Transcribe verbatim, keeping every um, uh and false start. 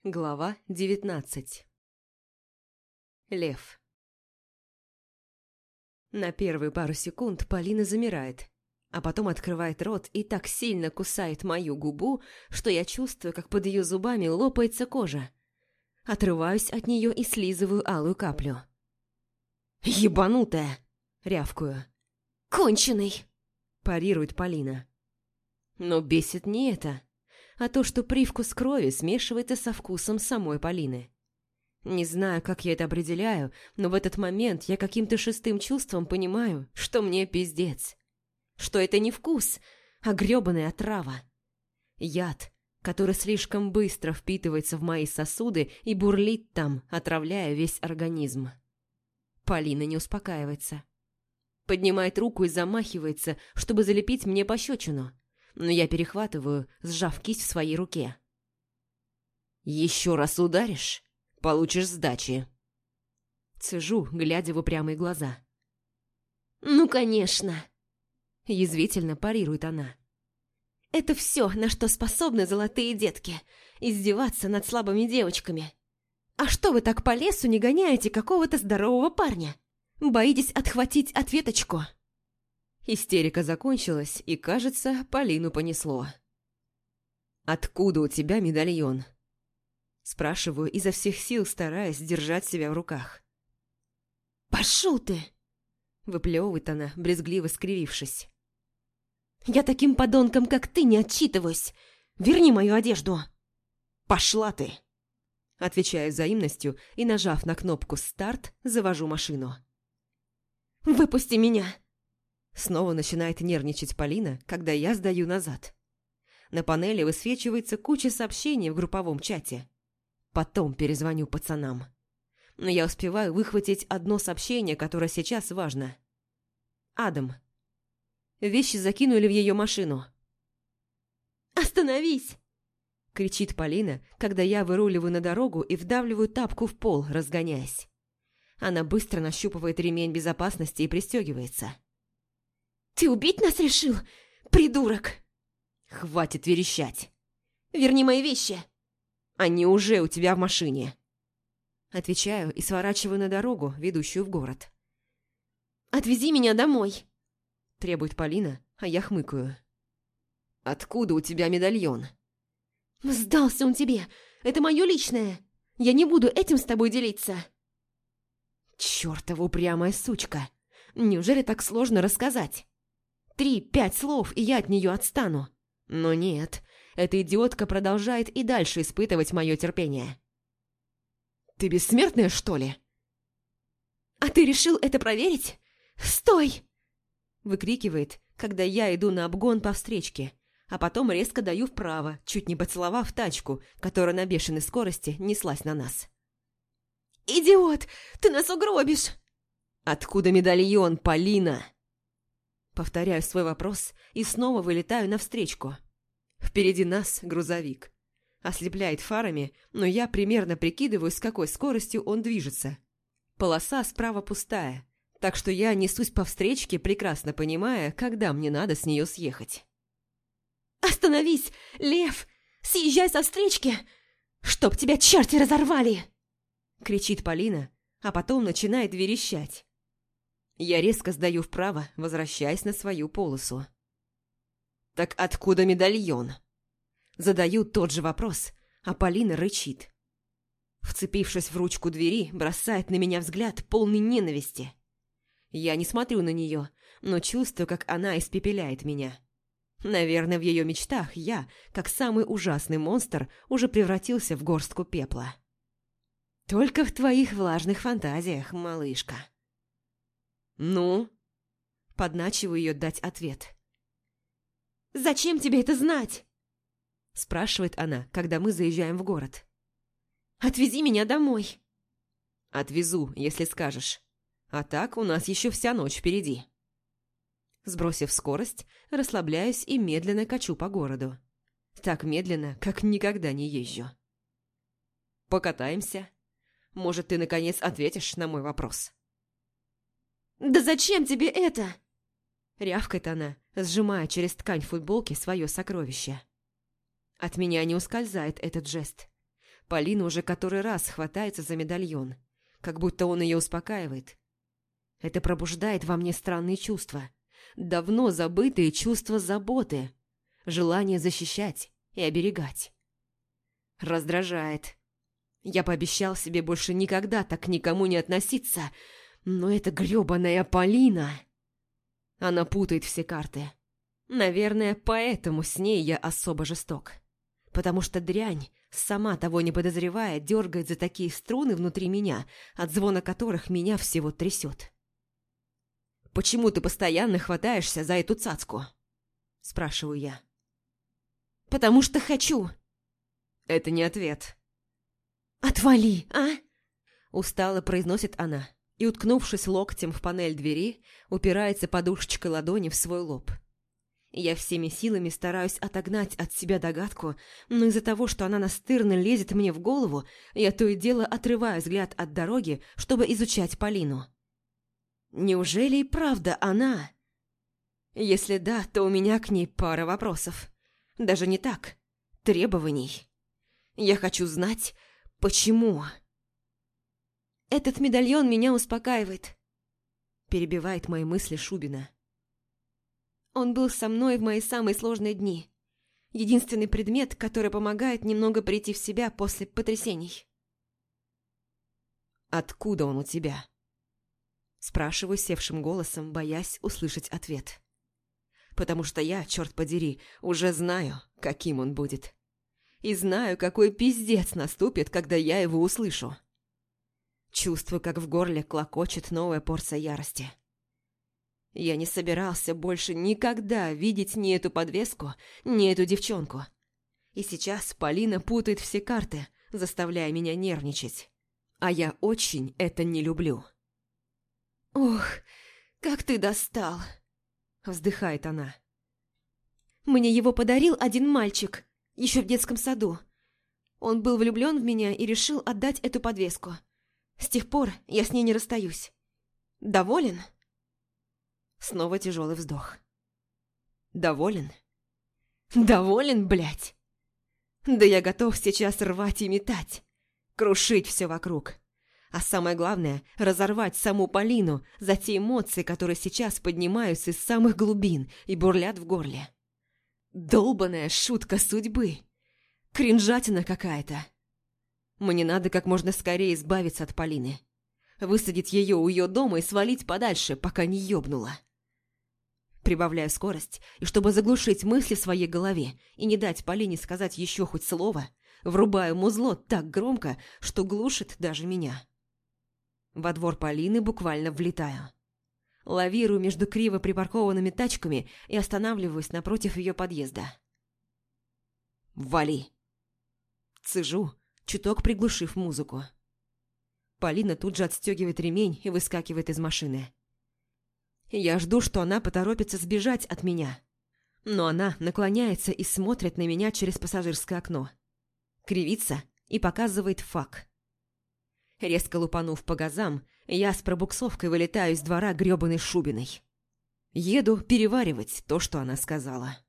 Глава девятнадцать. Лев. На первые пару секунд Полина замирает, а потом открывает рот и так сильно кусает мою губу, что я чувствую, как под ее зубами лопается кожа. Отрываюсь от нее и слизываю алую каплю. «Ебанутая!» – рявкую. «Конченый!» – парирует Полина. Но бесит не это, а то, что привкус крови смешивается со вкусом самой Полины. Не знаю, как я это определяю, но в этот момент я каким-то шестым чувством понимаю, что мне пиздец. Что это не вкус, а грёбаная отрава. Яд, который слишком быстро впитывается в мои сосуды и бурлит там, отравляя весь организм. Полина не успокаивается. Поднимает руку и замахивается, чтобы залепить мне пощечину. Но я перехватываю, сжав кисть в своей руке. «Еще раз ударишь, получишь сдачи». Цежу, глядя в упрямые глаза. «Ну, конечно!» Язвительно парирует она. «Это все, на что способны золотые детки. Издеваться над слабыми девочками. А что вы так по лесу не гоняете какого-то здорового парня? Боитесь отхватить ответочку?» Истерика закончилась, и, кажется, Полину понесло. «Откуда у тебя медальон?» Спрашиваю, изо всех сил стараясь держать себя в руках. «Пошел ты!» Выплевывает она, брезгливо скривившись. «Я таким подонком, как ты, не отчитываюсь! Верни мою одежду!» «Пошла ты!» Отвечаю взаимностью и, нажав на кнопку «Старт», завожу машину. «Выпусти меня!» Снова начинает нервничать Полина, когда я сдаю назад. На панели высвечивается куча сообщений в групповом чате. Потом перезвоню пацанам. Но я успеваю выхватить одно сообщение, которое сейчас важно. Адам. Вещи закинули в ее машину. «Остановись!» — кричит Полина, когда я выруливаю на дорогу и вдавливаю тапку в пол, разгоняясь. Она быстро нащупывает ремень безопасности и пристегивается. «Ты убить нас решил, придурок?» «Хватит верещать!» «Верни мои вещи!» «Они уже у тебя в машине!» Отвечаю и сворачиваю на дорогу, ведущую в город. «Отвези меня домой!» Требует Полина, а я хмыкаю. «Откуда у тебя медальон?» «Сдался он тебе! Это мое личное! Я не буду этим с тобой делиться!» «Чёртова упрямая сучка! Неужели так сложно рассказать? Три-пять слов, и я от нее отстану. Но нет, эта идиотка продолжает и дальше испытывать мое терпение. «Ты бессмертная, что ли?» «А ты решил это проверить? Стой!» Выкрикивает, когда я иду на обгон по встречке, а потом резко даю вправо, чуть не поцеловав тачку, которая на бешеной скорости неслась на нас. «Идиот! Ты нас угробишь!» «Откуда медальон, Полина?» Повторяю свой вопрос и снова вылетаю навстречку. Впереди нас грузовик. Ослепляет фарами, но я примерно прикидываю, с какой скоростью он движется. Полоса справа пустая, так что я несусь по встречке, прекрасно понимая, когда мне надо с нее съехать. «Остановись, Лев! Съезжай со встречки! Чтоб тебя черти разорвали!» Кричит Полина, а потом начинает верещать. Я резко сдаю вправо, возвращаясь на свою полосу. «Так откуда медальон?» Задаю тот же вопрос, а Полина рычит. Вцепившись в ручку двери, бросает на меня взгляд полный ненависти. Я не смотрю на нее, но чувствую, как она испепеляет меня. Наверное, в ее мечтах я, как самый ужасный монстр, уже превратился в горстку пепла. Только в твоих влажных фантазиях, малышка. «Ну?» Подначиваю ее дать ответ. «Зачем тебе это знать?» Спрашивает она, когда мы заезжаем в город. «Отвези меня домой!» «Отвезу, если скажешь. А так у нас еще вся ночь впереди». Сбросив скорость, расслабляюсь и медленно качу по городу. Так медленно, как никогда не езжу. «Покатаемся? Может, ты наконец ответишь на мой вопрос?» «Да зачем тебе это?» Рявкает она, сжимая через ткань футболки свое сокровище. От меня не ускользает этот жест. Полина уже который раз хватается за медальон, как будто он ее успокаивает. Это пробуждает во мне странные чувства, давно забытые чувства заботы, желание защищать и оберегать. Раздражает. Я пообещал себе больше никогда так к никому не относиться, но эта грёбаная Полина... Она путает все карты. Наверное, поэтому с ней я особо жесток. Потому что дрянь, сама того не подозревая, дергает за такие струны внутри меня, от звона которых меня всего трясет. «Почему ты постоянно хватаешься за эту цацку?» – спрашиваю я. «Потому что хочу». Это не ответ. «Отвали, а?» – устало произносит она и, уткнувшись локтем в панель двери, упирается подушечкой ладони в свой лоб. Я всеми силами стараюсь отогнать от себя догадку, но из-за того, что она настырно лезет мне в голову, я то и дело отрываю взгляд от дороги, чтобы изучать Полину. Неужели и правда она? Если да, то у меня к ней пара вопросов. Даже не так. Требований. Я хочу знать, почему. «Этот медальон меня успокаивает», – перебивает мои мысли Шубина. «Он был со мной в мои самые сложные дни. Единственный предмет, который помогает немного прийти в себя после потрясений». «Откуда он у тебя?» Спрашиваю севшим голосом, боясь услышать ответ. Потому что я, черт подери, уже знаю, каким он будет. И знаю, какой пиздец наступит, когда я его услышу. Чувствую, как в горле клокочет новая порция ярости. Я не собирался больше никогда видеть ни эту подвеску, ни эту девчонку. И сейчас Полина путает все карты, заставляя меня нервничать. А я очень это не люблю. «Ох, как ты достал!» – вздыхает она. «Мне его подарил один мальчик, еще в детском саду. Он был влюблен в меня и решил отдать эту подвеску. С тех пор я с ней не расстаюсь. Доволен?» Снова тяжелый вздох. «Доволен?» «Доволен, блядь?» «Да я готов сейчас рвать и метать, крушить все вокруг. А самое главное – разорвать саму Полину за те эмоции, которые сейчас поднимаются из самых глубин и бурлят в горле. Долбаная шутка судьбы. Кринжатина какая-то. Мне надо как можно скорее избавиться от Полины. Высадить ее у ее дома и свалить подальше, пока не ёбнула. Прибавляю скорость, и чтобы заглушить мысли в своей голове и не дать Полине сказать еще хоть слово, врубаю музло так громко, что глушит даже меня. Во двор Полины буквально влетаю. Лавирую между криво припаркованными тачками и останавливаюсь напротив ее подъезда. «Вали!» Цежу, чуток приглушив музыку. Полина тут же отстегивает ремень и выскакивает из машины. Я жду, что она поторопится сбежать от меня. Но она наклоняется и смотрит на меня через пассажирское окно. Кривится и показывает фак. Резко лупанув по газам, я с пробуксовкой вылетаю из двора грёбаной Шубиной. Еду переваривать то, что она сказала.